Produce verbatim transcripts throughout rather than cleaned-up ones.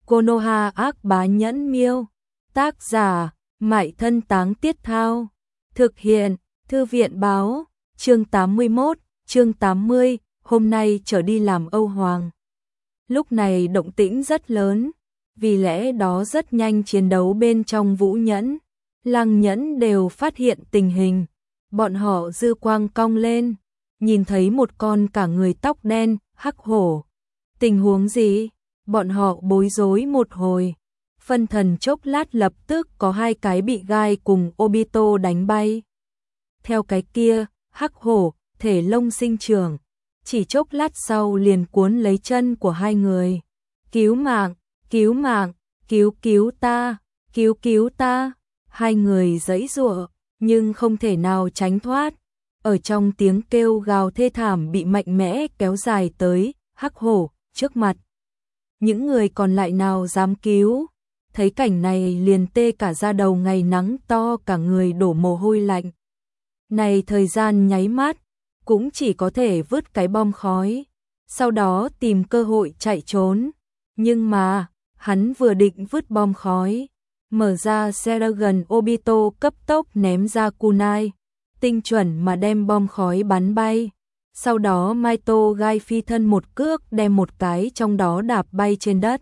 Konoha ác bá nhẫn miêu. Tác giả, Mại Thân Táng Tiết Thao. Thực hiện, Thư viện báo. Chương tám mươi mốt, chương tám mươi, hôm nay trở đi làm Âu Hoàng. Lúc này động tĩnh rất lớn, vì lẽ đó rất nhanh chiến đấu bên trong Vũ Nhẫn, Lăng Nhẫn đều phát hiện tình hình. Bọn họ dư quang cong lên, nhìn thấy một con cả người tóc đen, hắc hổ. Tình huống gì? Bọn họ bối rối một hồi. Phân thần chốc lát lập tức có hai cái bị gai cùng Obito đánh bay. Theo cái kia, hắc hổ, thể lông sinh trưởng. Chỉ chốc lát sau liền cuốn lấy chân của hai người. Cứu mạng, cứu mạng, cứu cứu ta, cứu cứu ta. Hai người giãy giụa, nhưng không thể nào tránh thoát. Ở trong tiếng kêu gào thê thảm bị mạnh mẽ kéo dài tới hắc hổ trước mặt. Những người còn lại nào dám cứu, thấy cảnh này liền tê cả da đầu, ngày nắng to cả người đổ mồ hôi lạnh. Này thời gian nháy mắt, cũng chỉ có thể vứt cái bom khói, sau đó tìm cơ hội chạy trốn. Nhưng mà, hắn vừa định vứt bom khói, mở ra Seragon Obito cấp tốc ném ra kunai, tinh chuẩn mà đem bom khói bắn bay. Sau đó Maito gai phi thân một cước đem một cái trong đó đạp bay trên đất.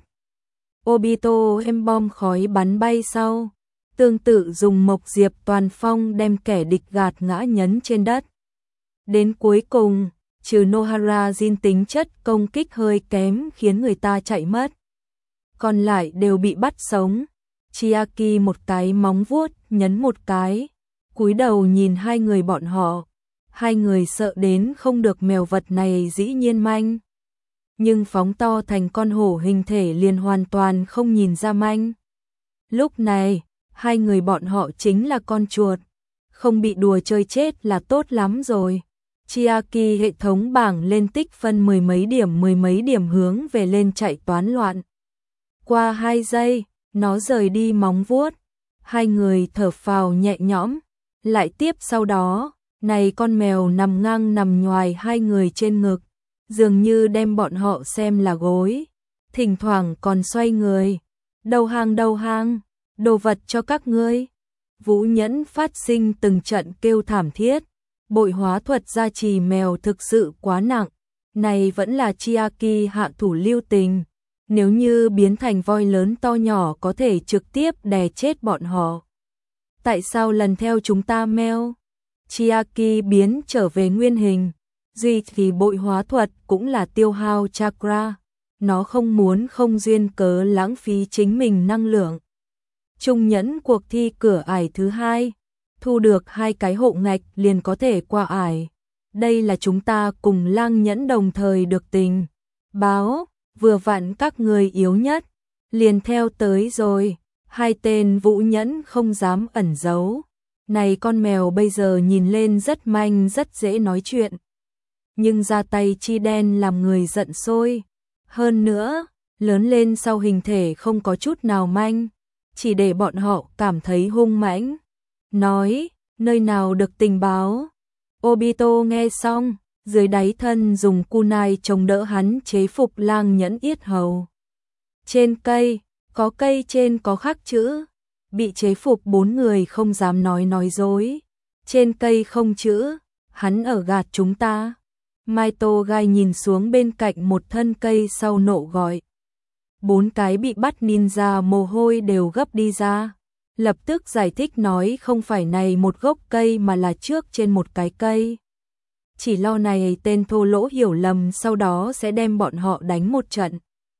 Obito em bom khói bắn bay sau, tương tự dùng mộc diệp toàn phong đem kẻ địch gạt ngã nhấn trên đất. Đến cuối cùng, trừ Nohara Jin tính chất công kích hơi kém khiến người ta chạy mất, còn lại đều bị bắt sống. Chiaki một cái móng vuốt nhấn một cái, cúi đầu nhìn hai người bọn họ. Hai người sợ đến không được, mèo vật này dĩ nhiên manh, nhưng phóng to thành con hổ hình thể liền hoàn toàn không nhìn ra manh. Lúc này, hai người bọn họ chính là con chuột, không bị đùa chơi chết là tốt lắm rồi. Chiaki hệ thống bảng lên tích phân mười mấy điểm mười mấy điểm hướng về lên chạy toán loạn. Qua hai giây, nó rời đi móng vuốt, hai người thở phào nhẹ nhõm, lại tiếp sau đó. Này con mèo nằm ngang nằm nhoài hai người trên ngực, dường như đem bọn họ xem là gối, thỉnh thoảng còn xoay người. Đầu hàng đầu hàng, đồ vật cho các ngươi. Vũ Nhẫn phát sinh từng trận kêu thảm thiết, bội hóa thuật gia trì mèo thực sự quá nặng. Này vẫn là Chiaki hạ thủ lưu tình, nếu như biến thành voi lớn to nhỏ có thể trực tiếp đè chết bọn họ. Tại sao lần theo chúng ta meo? Chiaki biến trở về nguyên hình, duy thì bội hóa thuật cũng là tiêu hao chakra, nó không muốn không duyên cớ lãng phí chính mình năng lượng. Trung nhẫn cuộc thi cửa ải thứ hai, thu được hai cái hộ ngạch liền có thể qua ải. Đây là chúng ta cùng Lang Nhẫn đồng thời được tình báo, vừa vặn các người yếu nhất, liền theo tới rồi. Hai tên Vũ Nhẫn không dám ẩn giấu. Này con mèo bây giờ nhìn lên rất manh, rất dễ nói chuyện, nhưng ra tay chi đen làm người giận sôi. Hơn nữa, lớn lên sau hình thể không có chút nào manh, chỉ để bọn họ cảm thấy hung mãnh. Nói, nơi nào được tình báo? Obito nghe xong, dưới đáy thân dùng kunai chống đỡ hắn chế phục Lang Nhẫn yết hầu. Trên cây, có cây trên có khắc chữ. Bị chế phục bốn người không dám nói nói dối. Trên cây không chữ, hắn ở gạt chúng ta. Maito gai nhìn xuống bên cạnh một thân cây sau nộ gọi. Bốn cái bị bắt ninja mồ hôi đều gấp đi ra. Lập tức giải thích nói không phải này một gốc cây mà là trước trên một cái cây. Chỉ lo này tên thô lỗ hiểu lầm, sau đó sẽ đem bọn họ đánh một trận.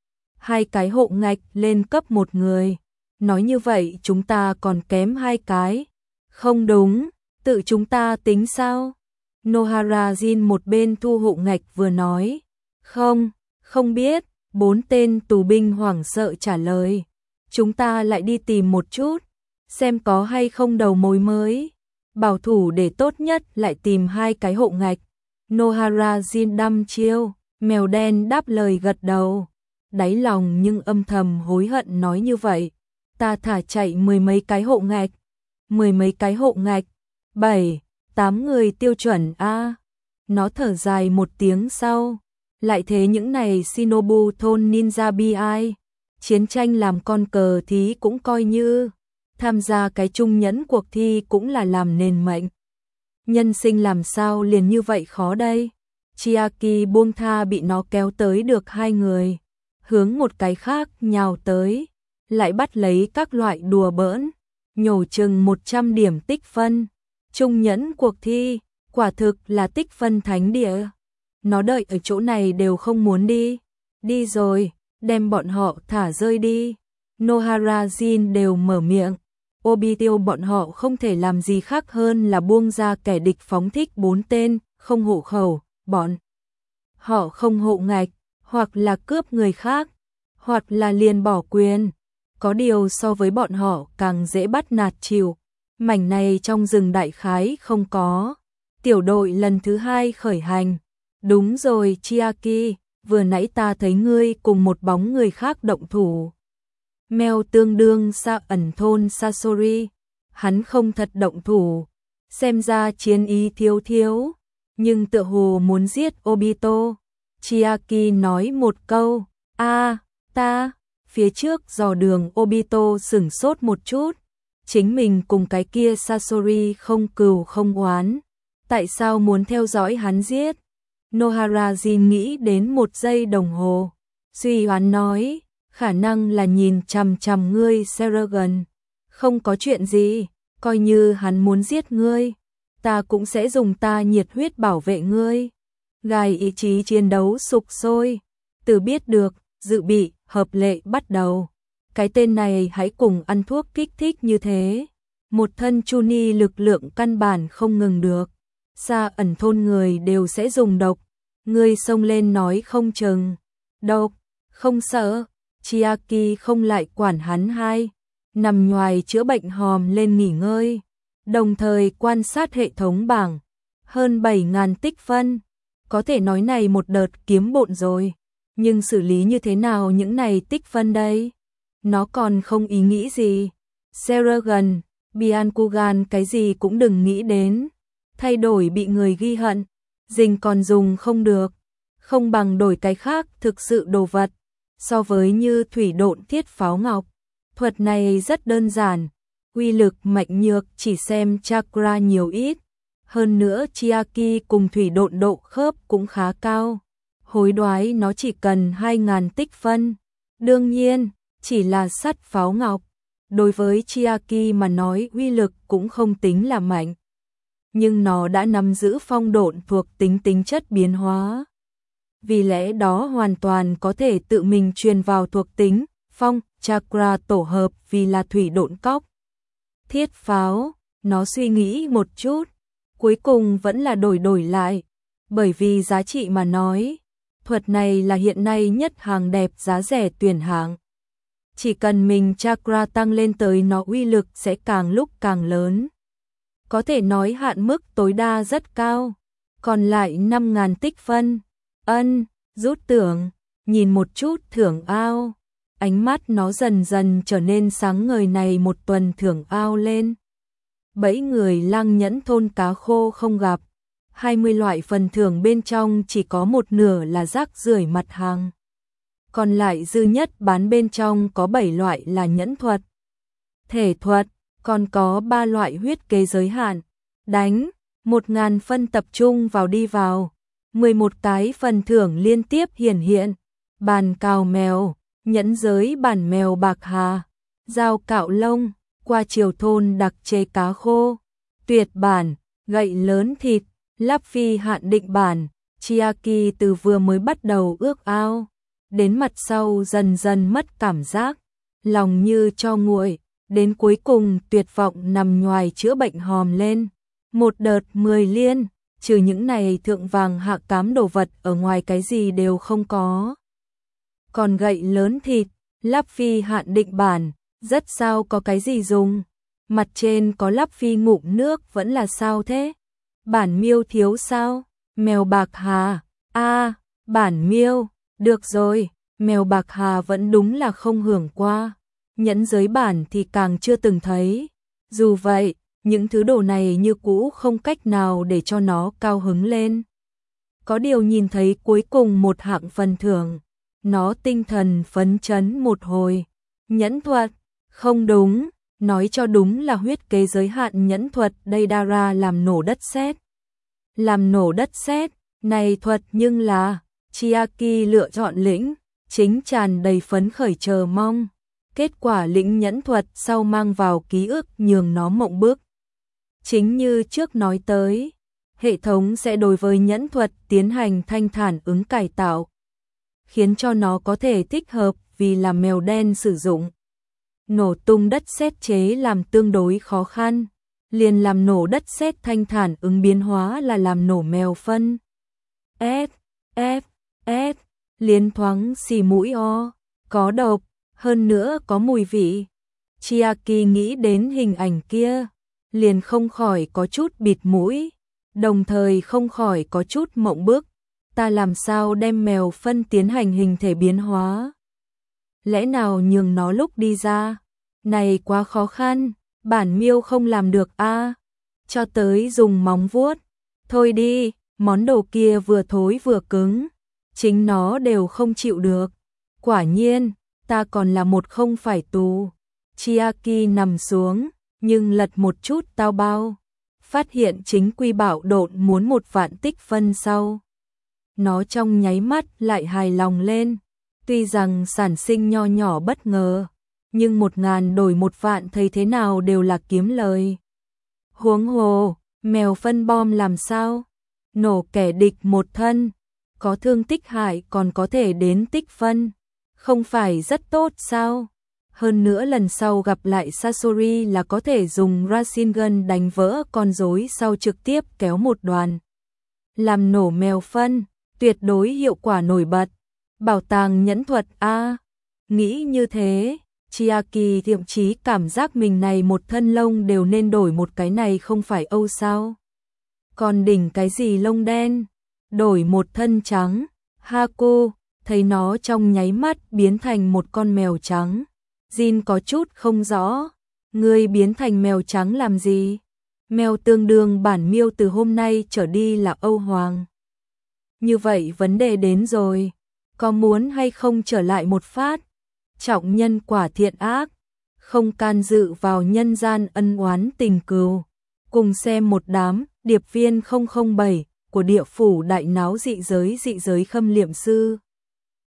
Hai cái hộ ngạch lên cấp một người. Nói như vậy chúng ta còn kém hai cái. Không đúng, tự chúng ta tính sao? Nohara Jin một bên thu hộ ngạch vừa nói. Không, không biết. Bốn tên tù binh hoảng sợ trả lời. Chúng ta lại đi tìm một chút, xem có hay không đầu mối mới. Bảo thủ để tốt nhất lại tìm hai cái hộ ngạch. Nohara Jin đăm chiêu, mèo đen đáp lời gật đầu. Đáy lòng nhưng âm thầm hối hận nói như vậy. Ta thả chạy mười mấy cái hộ ngạch, mười mấy cái hộ ngạch, bảy, tám người tiêu chuẩn a. Nó thở dài một tiếng sau, lại thế những này Shinobu thôn ninja bi ai. chiến tranh làm con cờ thí cũng coi như, tham gia cái trung nhẫn cuộc thi cũng là làm nền mệnh. Nhân sinh làm sao liền như vậy khó đây? Chiaki buông tha bị nó kéo tới được hai người, hướng một cái khác nhào tới, lại bắt lấy các loại đùa bỡn, nhổ chừng một trăm điểm tích phân. Trung nhẫn cuộc thi, quả thực là tích phân thánh địa. Nó đợi ở chỗ này đều không muốn đi. Đi rồi, đem bọn họ thả rơi đi. Noharajin đều mở miệng. Obito bọn họ không thể làm gì khác hơn là buông ra kẻ địch phóng thích bốn tên, không hộ khẩu, bọn họ không hộ ngạch, hoặc là cướp người khác, hoặc là liền bỏ quyền. Có điều so với bọn họ càng dễ bắt nạt chịu. Mảnh này trong rừng đại khái không có. Tiểu đội lần thứ hai khởi hành. Đúng rồi Chiaki, vừa nãy ta thấy ngươi cùng một bóng người khác động thủ. Mèo tương đương xa ẩn thôn Sasori. Hắn không thật động thủ. Xem ra chiến ý thiếu thiếu. Nhưng tựa hồ muốn giết Obito. Chiaki nói một câu. A, ta. Phía trước dò đường Obito sửng sốt một chút. Chính mình cùng cái kia Sasori không cừu không oán. Tại sao muốn theo dõi hắn giết? Noharajin nghĩ đến một giây đồng hồ. Suy hoán nói, khả năng là nhìn chằm chằm ngươi Seragon. Không có chuyện gì, coi như hắn muốn giết ngươi. Ta cũng sẽ dùng ta nhiệt huyết bảo vệ ngươi. Gai ý chí chiến đấu sục sôi. Từ biết được, dự bị, hợp lệ bắt đầu. Cái tên này hãy cùng ăn thuốc kích thích như thế. Một thân Chuni lực lượng căn bản không ngừng được. Xa ẩn thôn người đều sẽ dùng độc. Người xông lên nói không chừng. Độc, không sợ. Chiaki không lại quản hắn hai. Nằm nhoài chữa bệnh hòm lên nghỉ ngơi. Đồng thời quan sát hệ thống bảng. Hơn bảy nghìn tích phân. Có thể nói này một đợt kiếm bộn rồi. Nhưng xử lý như thế nào những này tích phân đây? Nó còn không ý nghĩ gì. Seragon, Byakugan cái gì cũng đừng nghĩ đến. Thay đổi bị người ghi hận. Dình còn dùng không được. Không bằng đổi cái khác thực sự đồ vật. So với như thủy độn thiết pháo ngọc. Thuật này rất đơn giản. Uy lực mạnh nhược chỉ xem chakra nhiều ít. Hơn nữa Chiaki cùng thủy độn độ khớp cũng khá cao. Hối đoái nó chỉ cần hai nghìn tích phân. Đương nhiên, chỉ là sắt pháo ngọc. Đối với Chiaki mà nói uy lực cũng không tính là mạnh. Nhưng nó đã nắm giữ phong độn thuộc tính tính chất biến hóa. Vì lẽ đó hoàn toàn có thể tự mình truyền vào thuộc tính, phong, chakra tổ hợp vì là thủy độn cóc. Thiết pháo, nó suy nghĩ một chút. Cuối cùng vẫn là đổi đổi lại. Bởi vì giá trị mà nói. Thuật này là hiện nay nhất hàng đẹp giá rẻ tuyển hạng. Chỉ cần mình chakra tăng lên tới nó uy lực sẽ càng lúc càng lớn. Có thể nói hạn mức tối đa rất cao. Còn lại năm nghìn tích phân. Ân, rút tưởng, nhìn một chút thưởng ao. Ánh mắt nó dần dần trở nên sáng ngời này một tuần thưởng ao lên. Bảy người lang nhẫn thôn cá khô không gặp. hai mươi loại phần thưởng bên trong chỉ có một nửa là rác rưởi mặt hàng. Còn lại dư nhất bán bên trong có bảy loại là nhẫn thuật, thể thuật, còn có ba loại huyết kế giới hạn. Đánh, một nghìn phân tập trung vào đi vào. mười một cái phần thưởng liên tiếp hiển hiện. Bàn cào mèo, nhẫn giới bản mèo bạc hà, dao cạo lông, qua chiều thôn đặc chế cá khô, tuyệt bản, gậy lớn thịt. Lắp phi hạn định bản, Chiaki từ vừa mới bắt đầu ước ao, đến mặt sau dần dần mất cảm giác, lòng như cho nguội, đến cuối cùng tuyệt vọng nằm nhoài chữa bệnh hòm lên. Một đợt mười liên, trừ những này thượng vàng hạ cám đồ vật ở ngoài cái gì đều không có. Còn gậy lớn thịt, lắp phi hạn định bản, rất sao có cái gì dùng. Mặt trên có lắp phi ngụm nước vẫn là sao thế? Bản miêu thiếu sao? Mèo bạc hà. A, à, bản miêu. Được rồi, mèo bạc hà vẫn đúng là không hưởng qua. Nhẫn giới bản thì càng chưa từng thấy. Dù vậy, những thứ đồ này như cũ không cách nào để cho nó cao hứng lên. Có điều nhìn thấy cuối cùng một hạng phần thưởng. Nó tinh thần phấn chấn một hồi. Nhẫn thuật, không đúng, nói cho đúng là huyết kế giới hạn nhẫn thuật, đây Dara làm nổ đất sét. Làm nổ đất sét, này thuật nhưng là, Chiaki lựa chọn lĩnh, chính tràn đầy phấn khởi chờ mong. Kết quả lĩnh nhẫn thuật sau mang vào ký ức nhường nó mộng bức. Chính như trước nói tới, hệ thống sẽ đối với nhẫn thuật tiến hành thanh thản ứng cải tạo, khiến cho nó có thể thích hợp vì là mèo đen sử dụng. Nổ tung đất sét chế làm tương đối khó khăn, liền làm nổ đất sét thanh thản ứng biến hóa là làm nổ mèo phân. S, F, S, liên thoáng xì mũi o, có độc, hơn nữa có mùi vị. Chiaki nghĩ đến hình ảnh kia, liền không khỏi có chút bịt mũi, đồng thời không khỏi có chút mộng bức. Ta làm sao đem mèo phân tiến hành hình thể biến hóa? Lẽ nào nhường nó lúc đi ra? Này quá khó khăn, bản miêu không làm được a. À? Cho tới dùng móng vuốt. Thôi đi, món đồ kia vừa thối vừa cứng, chính nó đều không chịu được. Quả nhiên, ta còn là một không phải tù. Chiaki nằm xuống, nhưng lật một chút tao bao, phát hiện chính quy bảo độn muốn một vạn tích phân sau. Nó trong nháy mắt lại hài lòng lên, tuy rằng sản sinh nho nhỏ bất ngờ, nhưng một ngàn đổi một vạn thấy thế nào đều là kiếm lời. Huống hồ, mèo phân bom làm sao? Nổ kẻ địch một thân, có thương tích hại còn có thể đến tích phân, không phải rất tốt sao? Hơn nữa lần sau gặp lại Sasori là có thể dùng Rasengan đánh vỡ con rối sau trực tiếp kéo một đoàn. Làm nổ mèo phân, tuyệt đối hiệu quả nổi bật. Bảo tàng nhẫn thuật a. Nghĩ như thế, Chiaki thậm chí cảm giác mình này một thân lông đều nên đổi một cái này không phải Âu sao? Còn đỉnh cái gì lông đen, đổi một thân trắng. Haku thấy nó trong nháy mắt biến thành một con mèo trắng. Jin có chút không rõ, ngươi biến thành mèo trắng làm gì? Mèo tương đương bản miêu từ hôm nay trở đi là Âu Hoàng. Như vậy vấn đề đến rồi, có muốn hay không trở lại một phát? Trọng nhân quả thiện ác, không can dự vào nhân gian ân oán tình cừu. Cùng xem một đám điệp viên không không bảy của địa phủ đại náo dị giới dị giới khâm liệm sư.